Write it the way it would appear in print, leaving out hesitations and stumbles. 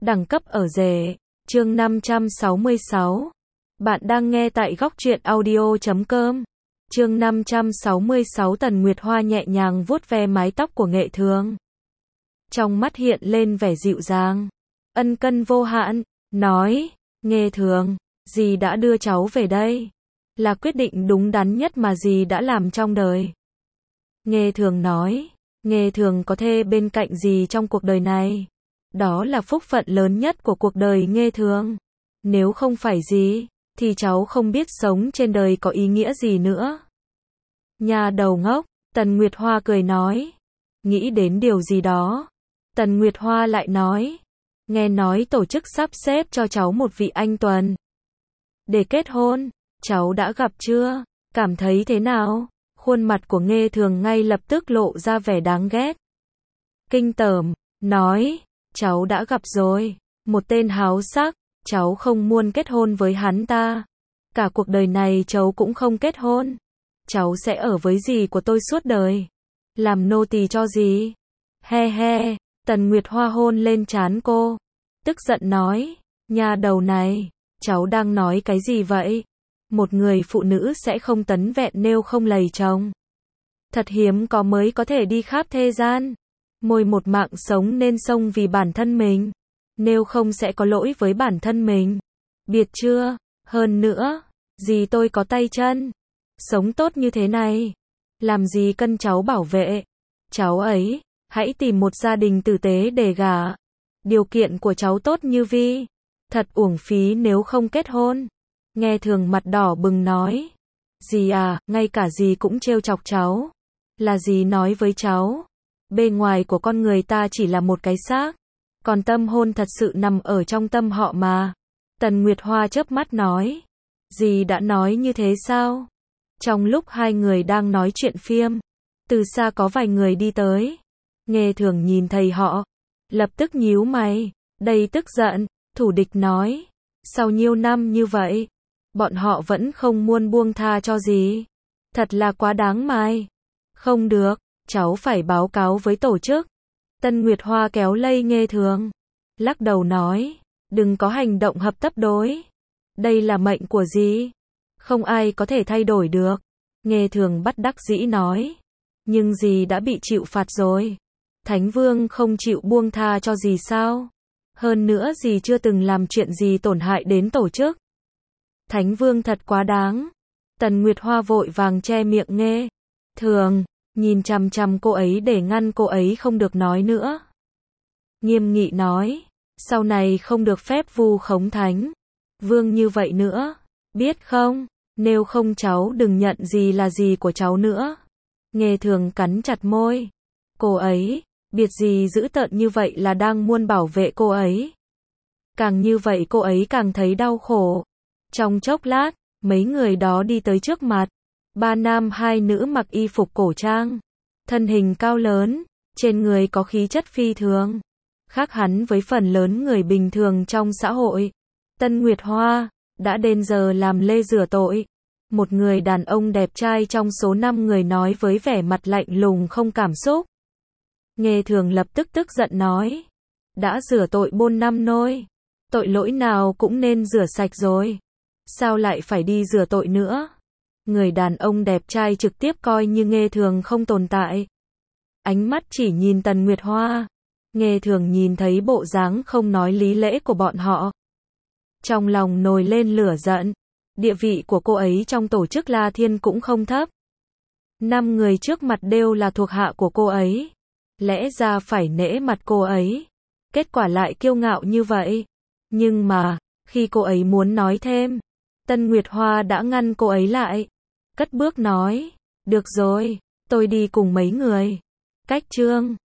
đẳng cấp ở rể. Chương 566. Bạn đang nghe tại góc truyện audio.com. Chương 566. Tần Nguyệt Hoa nhẹ nhàng vuốt ve mái tóc của Nghệ Thường. Trong mắt hiện lên vẻ dịu dàng, ân cần vô hạn, nói, Nghệ Thường, dì đã đưa cháu về đây. Là quyết định đúng đắn nhất mà dì đã làm trong đời. Nghệ Thường nói, Nghệ Thường có thê bên cạnh dì trong cuộc đời này. Đó là phúc phận lớn nhất của cuộc đời Nghệ Thường. Nếu không phải dì, thì cháu không biết sống trên đời có ý nghĩa gì nữa. Nhà đầu ngốc, Tần Nguyệt Hoa cười nói. Nghĩ đến điều gì đó, Tần Nguyệt Hoa lại nói, nghe nói tổ chức sắp xếp cho cháu một vị anh tuần để kết hôn, cháu đã gặp chưa? Cảm thấy thế nào? Khuôn mặt của Nghệ Thường ngay lập tức lộ ra vẻ đáng ghét. Kinh tởm, nói, cháu đã gặp rồi, một tên háo sắc, cháu không muốn kết hôn với hắn ta. Cả cuộc đời này cháu cũng không kết hôn. Cháu sẽ ở với dì của tôi suốt đời. Làm nô tỳ cho dì. He he, Tần Nguyệt Hoa hôn lên trán cô. Tức giận nói, nhà đầu này, cháu đang nói cái gì vậy? Một người phụ nữ sẽ không tấn vẹn nếu không lầy chồng. Thật hiếm có mới có thể đi khắp thế gian. Mỗi một mạng sống nên sống vì bản thân mình. Nếu không sẽ có lỗi với bản thân mình. Biết chưa? Hơn nữa, dì tôi có tay chân. Sống tốt như thế này. Làm gì cần cháu bảo vệ. Cháu ấy, hãy tìm một gia đình tử tế để gả. Điều kiện của cháu tốt như Vi. Thật uổng phí nếu không kết hôn. Nghệ Thường mặt đỏ bừng nói. Dì à, ngay cả dì cũng trêu chọc cháu. Là dì nói với cháu. Bề ngoài của con người ta chỉ là một cái xác. Còn tâm hồn thật sự nằm ở trong tâm họ mà. Tần Nguyệt Hoa chớp mắt nói. Dì đã nói như thế sao? Trong lúc hai người đang nói chuyện phiếm, từ xa có vài người đi tới. Nghệ Thường nhìn thấy họ, lập tức nhíu mày, đầy tức giận, thủ địch nói. Sau nhiều năm như vậy, bọn họ vẫn không muốn buông tha cho dì. Thật là quá đáng mai. Không được, cháu phải báo cáo với tổ chức. Tần Nguyệt Hoa kéo lây Nghệ Thường, lắc đầu nói, đừng có hành động hợp tấp đối. Đây là mệnh của dì, không ai có thể thay đổi được. Nghệ Thường bất đắc dĩ nói, nhưng dì đã bị chịu phạt rồi. Thánh Vương không chịu buông tha cho dì sao? Hơn nữa dì chưa từng làm chuyện gì tổn hại đến tổ chức. Thánh Vương thật quá đáng. Tần Nguyệt Hoa vội vàng che miệng Nghệ Thường, nhìn chằm chằm cô ấy để ngăn cô ấy không được nói nữa. Nghiêm nghị nói, sau này không được phép vu khống Thánh Vương như vậy nữa, biết không? Nếu không cháu đừng nhận gì là gì của cháu nữa. Nghệ Thường cắn chặt môi. Cô ấy, biết gì dữ tợn như vậy là đang muốn bảo vệ cô ấy. Càng như vậy cô ấy càng thấy đau khổ. Trong chốc lát, mấy người đó đi tới trước mặt. Ba nam hai nữ mặc y phục cổ trang. Thân hình cao lớn, trên người có khí chất phi thường. Khác hẳn với phần lớn người bình thường trong xã hội. Tần Nguyệt Hoa, đã đến giờ làm lễ rửa tội. Một người đàn ông đẹp trai trong số 5 người nói với vẻ mặt lạnh lùng không cảm xúc. Nghệ Thường lập tức tức giận nói. Đã rửa tội 4 năm rồi. Tội lỗi nào cũng nên rửa sạch rồi. Sao lại phải đi rửa tội nữa? Người đàn ông đẹp trai trực tiếp coi như Nghệ Thường không tồn tại. Ánh mắt chỉ nhìn Tần Nguyệt Hoa. Nghệ Thường nhìn thấy bộ dáng không nói lý lẽ của bọn họ. Trong lòng nổi lên lửa giận. Địa vị của cô ấy trong tổ chức La Thiên cũng không thấp. 5 người trước mặt đều là thuộc hạ của cô ấy. Lẽ ra phải nể mặt cô ấy. Kết quả lại kiêu ngạo như vậy. Nhưng mà, khi cô ấy muốn nói thêm, Tần Nguyệt Hoa đã ngăn cô ấy lại. Cất bước nói, được rồi, tôi đi cùng mấy người. Cách chương